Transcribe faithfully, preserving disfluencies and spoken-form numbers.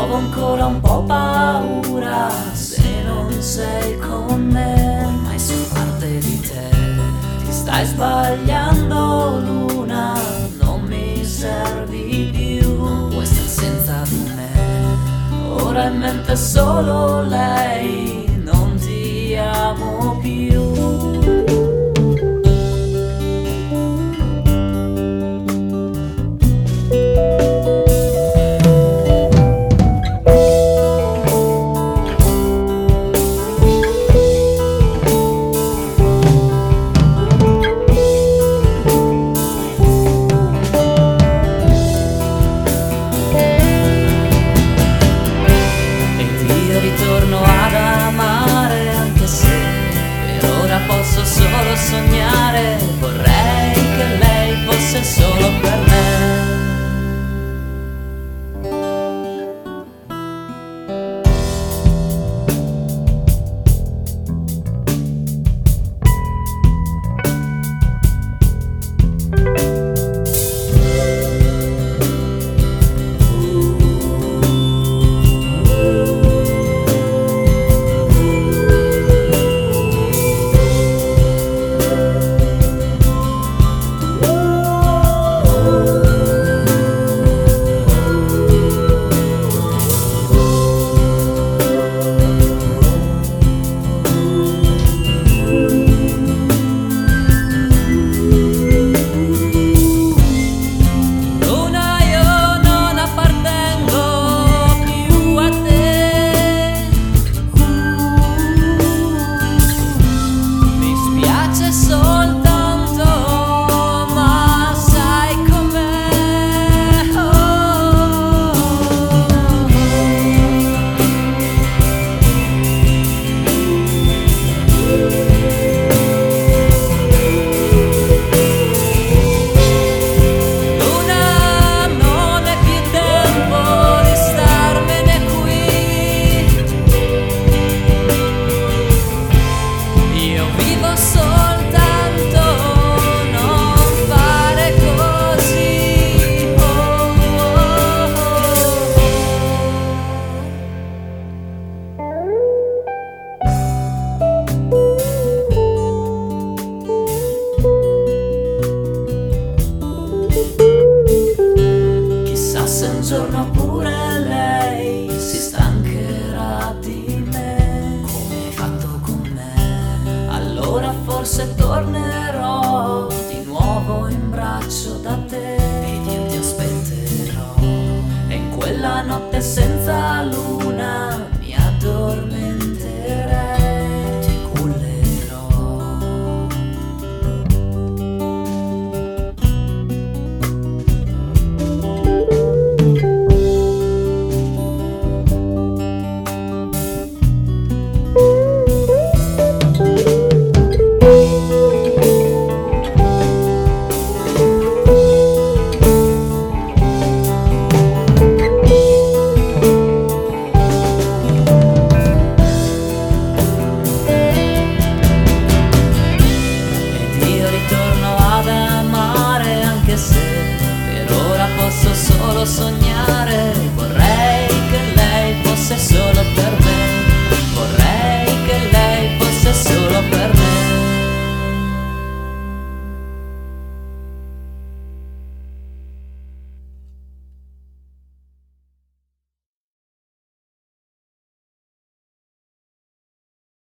provo ancora un po' paura se non sei con me. Ormai sono parte di te. Ti stai sbagliando, luna, non mi servi più. Vuoi star senza di me? Ora in mente solo lei, non ti amo più. Posso solo sognare, vorrei che lei fosse solo per me. Se un giorno pure lei si stancherà di me, come hai fatto con me, allora forse tornerò di nuovo in braccio da te ed io ti aspetterò. E in quella notte senza luna mi addormenterei, ti cullerò. Posso solo sognare, vorrei